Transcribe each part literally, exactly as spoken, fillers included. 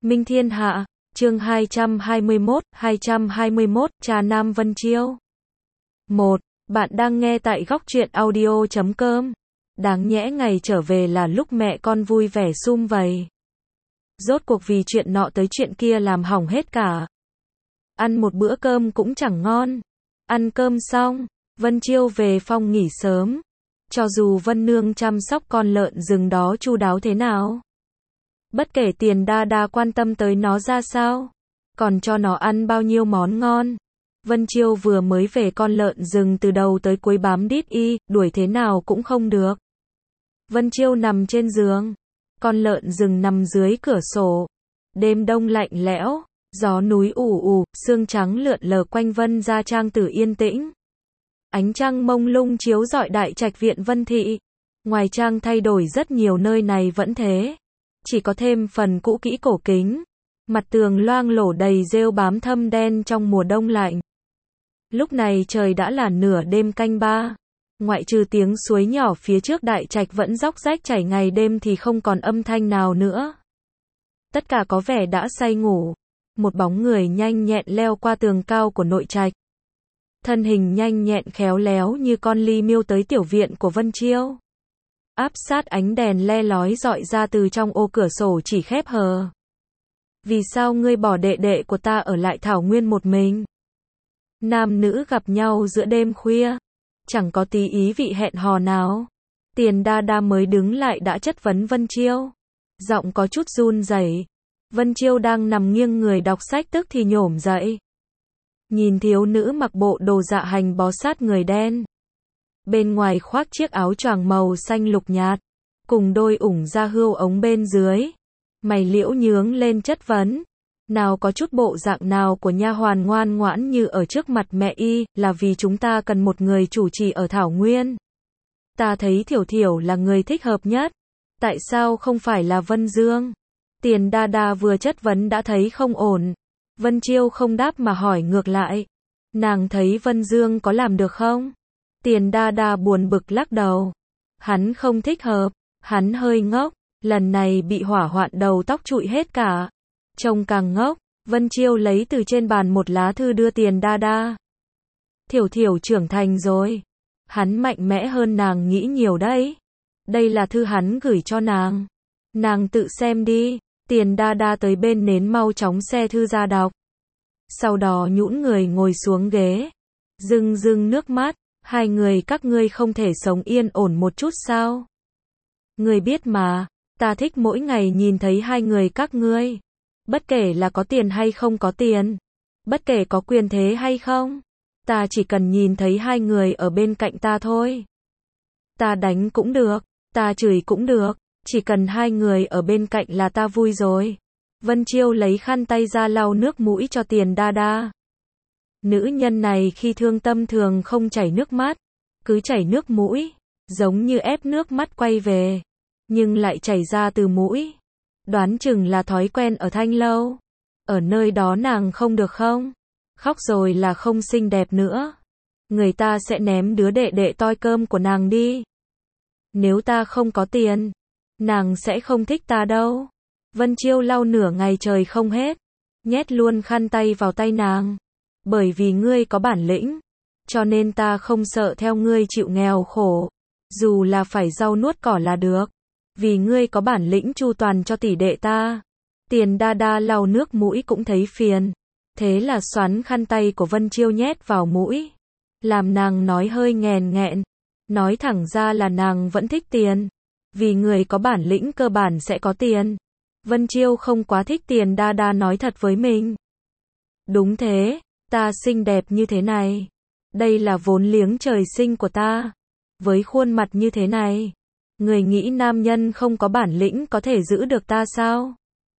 Minh Thiên Hạ, chương hai trăm hai mươi mốt, hai trăm hai mươi mốt, Trà Nam Vân Chiêu. một. Bạn đang nghe tại góc truyện audio chấm com. Đáng nhẽ ngày trở về là lúc mẹ con vui vẻ sum vầy. Rốt cuộc vì chuyện nọ tới chuyện kia làm hỏng hết cả. Ăn một bữa cơm cũng chẳng ngon. Ăn cơm xong, Vân Chiêu về phòng nghỉ sớm. Cho dù Vân Nương chăm sóc con lợn rừng đó chu đáo thế nào, bất kể Tiền Đa Đa quan tâm tới nó ra sao, còn cho nó ăn bao nhiêu món ngon. Vân Chiêu vừa mới về, con lợn rừng từ đầu tới cuối bám đít y, đuổi thế nào cũng không được. Vân Chiêu nằm trên giường, con lợn rừng nằm dưới cửa sổ. Đêm đông lạnh lẽo, gió núi ù ù, sương trắng lượn lờ quanh Vân gia trang tử yên tĩnh. Ánh trăng mông lung chiếu rọi đại trạch viện Vân thị. Ngoài trang thay đổi rất nhiều, nơi này vẫn thế, chỉ có thêm phần cũ kỹ cổ kính. Mặt tường loang lổ đầy rêu bám thâm đen trong mùa đông lạnh. Lúc này trời đã là nửa đêm canh ba. Ngoại trừ tiếng suối nhỏ phía trước đại trạch vẫn róc rách chảy ngày đêm thì không còn âm thanh nào nữa. Tất cả có vẻ đã say ngủ. Một bóng người nhanh nhẹn leo qua tường cao của nội trạch. Thân hình nhanh nhẹn khéo léo như con ly miêu tới tiểu viện của Vân Chiêu. Áp sát ánh đèn le lói dọi ra từ trong ô cửa sổ chỉ khép hờ. Vì sao ngươi bỏ đệ đệ của ta ở lại thảo nguyên một mình? Nam nữ gặp nhau giữa đêm khuya, chẳng có tí ý vị hẹn hò nào. Tiền Đa Đa mới đứng lại đã chất vấn Vân Chiêu, giọng có chút run rẩy. Vân Chiêu đang nằm nghiêng người đọc sách tức thì nhổm dậy. Nhìn thiếu nữ mặc bộ đồ dạ hành bó sát người đen, bên ngoài khoác chiếc áo choàng màu xanh lục nhạt, cùng đôi ủng da hươu ống bên dưới. Mày liễu nhướng lên chất vấn, nào có chút bộ dạng nào của nha hoàn ngoan ngoãn như ở trước mặt mẹ y, là vì chúng ta cần một người chủ trì ở thảo nguyên. Ta thấy Thiểu Thiểu là người thích hợp nhất, tại sao không phải là Vân Dương? Tiền Đa Đa vừa chất vấn đã thấy không ổn. Vân Chiêu không đáp mà hỏi ngược lại, nàng thấy Vân Dương có làm được không? Tiền Đa Đa buồn bực lắc đầu, hắn không thích hợp, hắn hơi ngốc, lần này bị hỏa hoạn đầu tóc trụi hết cả. Trông càng ngốc. Vân Chiêu lấy từ trên bàn một lá thư đưa Tiền Đa Đa. Thiểu Thiểu trưởng thành rồi, hắn mạnh mẽ hơn nàng nghĩ nhiều đấy. Đây là thư hắn gửi cho nàng, nàng tự xem đi. Tiền Đa Đa tới bên nến mau chóng xe thư ra đọc. Sau đó nhũn người ngồi xuống ghế, rưng rưng nước mắt. Hai người các ngươi không thể sống yên ổn một chút sao? Ngươi biết mà, ta thích mỗi ngày nhìn thấy hai người các ngươi. Bất kể là có tiền hay không có tiền, bất kể có quyền thế hay không, ta chỉ cần nhìn thấy hai người ở bên cạnh ta thôi. Ta đánh cũng được, ta chửi cũng được, chỉ cần hai người ở bên cạnh là ta vui rồi. Vân Chiêu lấy khăn tay ra lau nước mũi cho Tiền Đa Đa. Nữ nhân này khi thương tâm thường không chảy nước mắt, cứ chảy nước mũi, giống như ép nước mắt quay về, nhưng lại chảy ra từ mũi. Đoán chừng là thói quen ở Thanh Lâu. Ở nơi đó nàng không được không? Khóc rồi là không xinh đẹp nữa. Người ta sẽ ném đứa đệ đệ toi cơm của nàng đi. Nếu ta không có tiền, nàng sẽ không thích ta đâu. Vân Chiêu lau nửa ngày trời không hết, nhét luôn khăn tay vào tay nàng. Bởi vì ngươi có bản lĩnh, cho nên ta không sợ theo ngươi chịu nghèo khổ. Dù là phải rau nuốt cỏ là được. Vì ngươi có bản lĩnh chu toàn cho tỷ đệ ta. Tiền Đa Đa lau nước mũi cũng thấy phiền, thế là xoắn khăn tay của Vân Chiêu nhét vào mũi, làm nàng nói hơi nghèn nghẹn. Nói thẳng ra là nàng vẫn thích tiền, vì người có bản lĩnh cơ bản sẽ có tiền. Vân Chiêu không quá thích Tiền Đa Đa nói thật với mình. Đúng thế, ta xinh đẹp như thế này, đây là vốn liếng trời sinh của ta. Với khuôn mặt như thế này, người nghĩ nam nhân không có bản lĩnh có thể giữ được ta sao?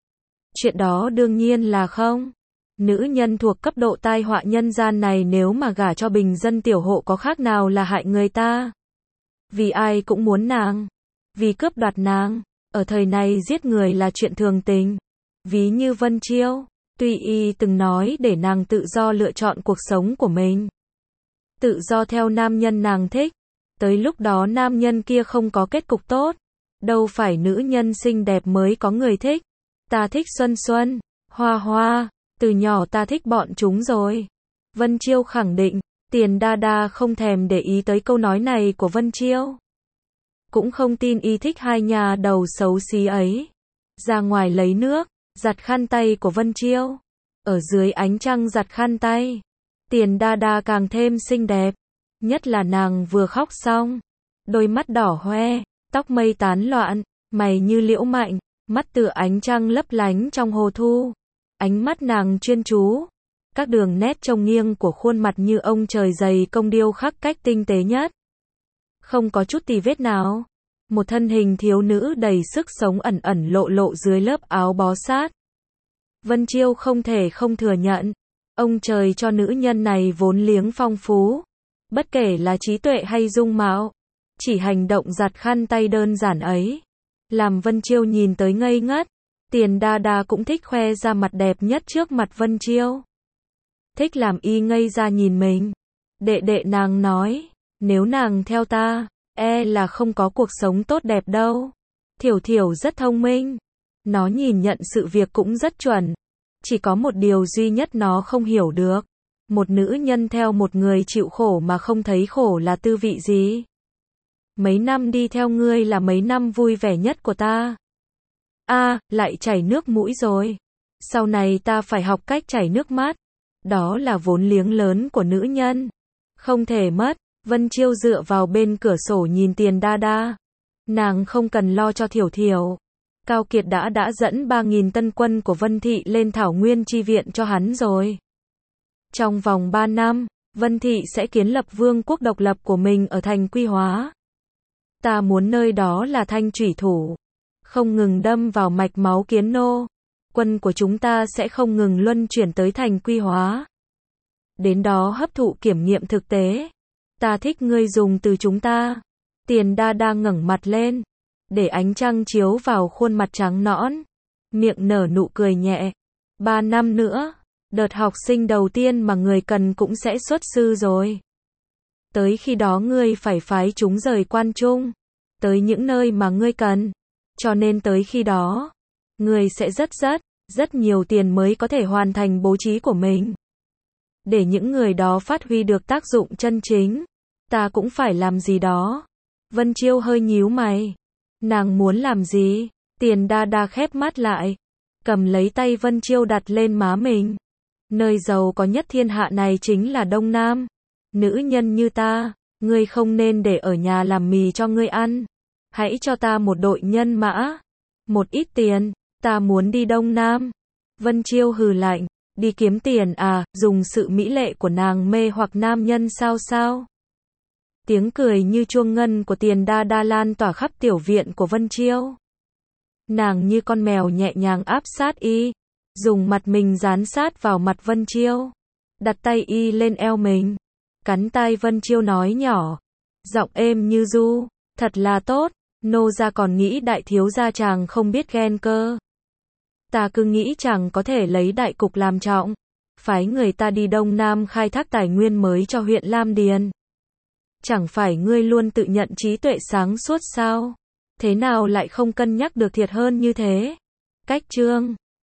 Chuyện đó đương nhiên là không. Nữ nhân thuộc cấp độ tai họa nhân gian này nếu mà gả cho bình dân tiểu hộ có khác nào là hại người ta. Vì ai cũng muốn nàng, vì cướp đoạt nàng. Ở thời này giết người là chuyện thường tình. Ví như Vân Chiêu, tuy y từng nói để nàng tự do lựa chọn cuộc sống của mình, tự do theo nam nhân nàng thích. Tới lúc đó nam nhân kia không có kết cục tốt, đâu phải nữ nhân xinh đẹp mới có người thích. Ta thích Xuân Xuân, Hoa Hoa, từ nhỏ ta thích bọn chúng rồi. Vân Chiêu khẳng định, Tiền Đa Đa không thèm để ý tới câu nói này của Vân Chiêu. Cũng không tin y thích hai nhà đầu xấu xí ấy. Ra ngoài lấy nước, giặt khăn tay của Vân Chiêu. Ở dưới ánh trăng giặt khăn tay. Tiền Đa Đa càng thêm xinh đẹp. Nhất là nàng vừa khóc xong. Đôi mắt đỏ hoe, tóc mây tán loạn, mày như liễu mạnh, mắt tựa ánh trăng lấp lánh trong hồ thu. Ánh mắt nàng chuyên chú. Các đường nét trông nghiêng của khuôn mặt như ông trời dày công điêu khắc cách tinh tế nhất. Không có chút tì vết nào. Một thân hình thiếu nữ đầy sức sống ẩn ẩn lộ lộ dưới lớp áo bó sát. Vân Chiêu không thể không thừa nhận. Ông trời cho nữ nhân này vốn liếng phong phú. Bất kể là trí tuệ hay dung mạo. Chỉ hành động giặt khăn tay đơn giản ấy. Làm Vân Chiêu nhìn tới ngây ngất. Tiền Đa Đa cũng thích khoe ra mặt đẹp nhất trước mặt Vân Chiêu. Thích làm y ngây ra nhìn mình. Đệ đệ nàng nói, nếu nàng theo ta, e là không có cuộc sống tốt đẹp đâu. Thiểu Thiểu rất thông minh. Nó nhìn nhận sự việc cũng rất chuẩn. Chỉ có một điều duy nhất nó không hiểu được. Một nữ nhân theo một người chịu khổ mà không thấy khổ là tư vị gì. Mấy năm đi theo ngươi là mấy năm vui vẻ nhất của ta. A, à, lại chảy nước mũi rồi. Sau này ta phải học cách chảy nước mắt. Đó là vốn liếng lớn của nữ nhân. Không thể mất. Vân Chiêu dựa vào bên cửa sổ nhìn Tiền Đa Đa. Nàng không cần lo cho Thiểu Thiểu. Cao Kiệt đã đã dẫn ba nghìn tân quân của Vân Thị lên Thảo Nguyên chi viện cho hắn rồi. Trong vòng ba năm, Vân Thị sẽ kiến lập vương quốc độc lập của mình ở thành Quy Hóa. Ta muốn nơi đó là thanh thủy thủ. Không ngừng đâm vào mạch máu kiến nô. Quân của chúng ta sẽ không ngừng luân chuyển tới thành Quy Hóa. Đến đó hấp thụ kiểm nghiệm thực tế. Ta thích ngươi dùng từ chúng ta. Tiền Đa Đa ngẩng mặt lên. Để ánh trăng chiếu vào khuôn mặt trắng nõn. Miệng nở nụ cười nhẹ. Ba năm nữa, đợt học sinh đầu tiên mà người cần cũng sẽ xuất sư rồi. Tới khi đó ngươi phải phái chúng rời quan trung. Tới những nơi mà ngươi cần. Cho nên tới khi đó, ngươi sẽ rất rất, rất nhiều tiền mới có thể hoàn thành bố trí của mình. Để những người đó phát huy được tác dụng chân chính. Ta cũng phải làm gì đó. Vân Chiêu hơi nhíu mày. Nàng muốn làm gì? Tiền Đa Đa khép mắt lại. Cầm lấy tay Vân Chiêu đặt lên má mình. Nơi giàu có nhất thiên hạ này chính là Đông Nam. Nữ nhân như ta, ngươi không nên để ở nhà làm mì cho ngươi ăn. Hãy cho ta một đội nhân mã. Một ít tiền, ta muốn đi Đông Nam. Vân Chiêu hừ lạnh. Đi kiếm tiền à, dùng sự mỹ lệ của nàng mê hoặc nam nhân sao sao? Tiếng cười như chuông ngân của Tiền Đa Đa lan tỏa khắp tiểu viện của Vân Chiêu. Nàng như con mèo nhẹ nhàng áp sát y, dùng mặt mình dán sát vào mặt Vân Chiêu, đặt tay y lên eo mình, cắn tai Vân Chiêu nói nhỏ, giọng êm như ru, thật là tốt, nô gia còn nghĩ đại thiếu gia chàng không biết ghen cơ. Ta cứ nghĩ chàng có thể lấy đại cục làm trọng, phái người ta đi Đông Nam khai thác tài nguyên mới cho huyện Lam Điền. Chẳng phải ngươi luôn tự nhận trí tuệ sáng suốt sao? Thế nào lại không cân nhắc được thiệt hơn như thế? Cách chương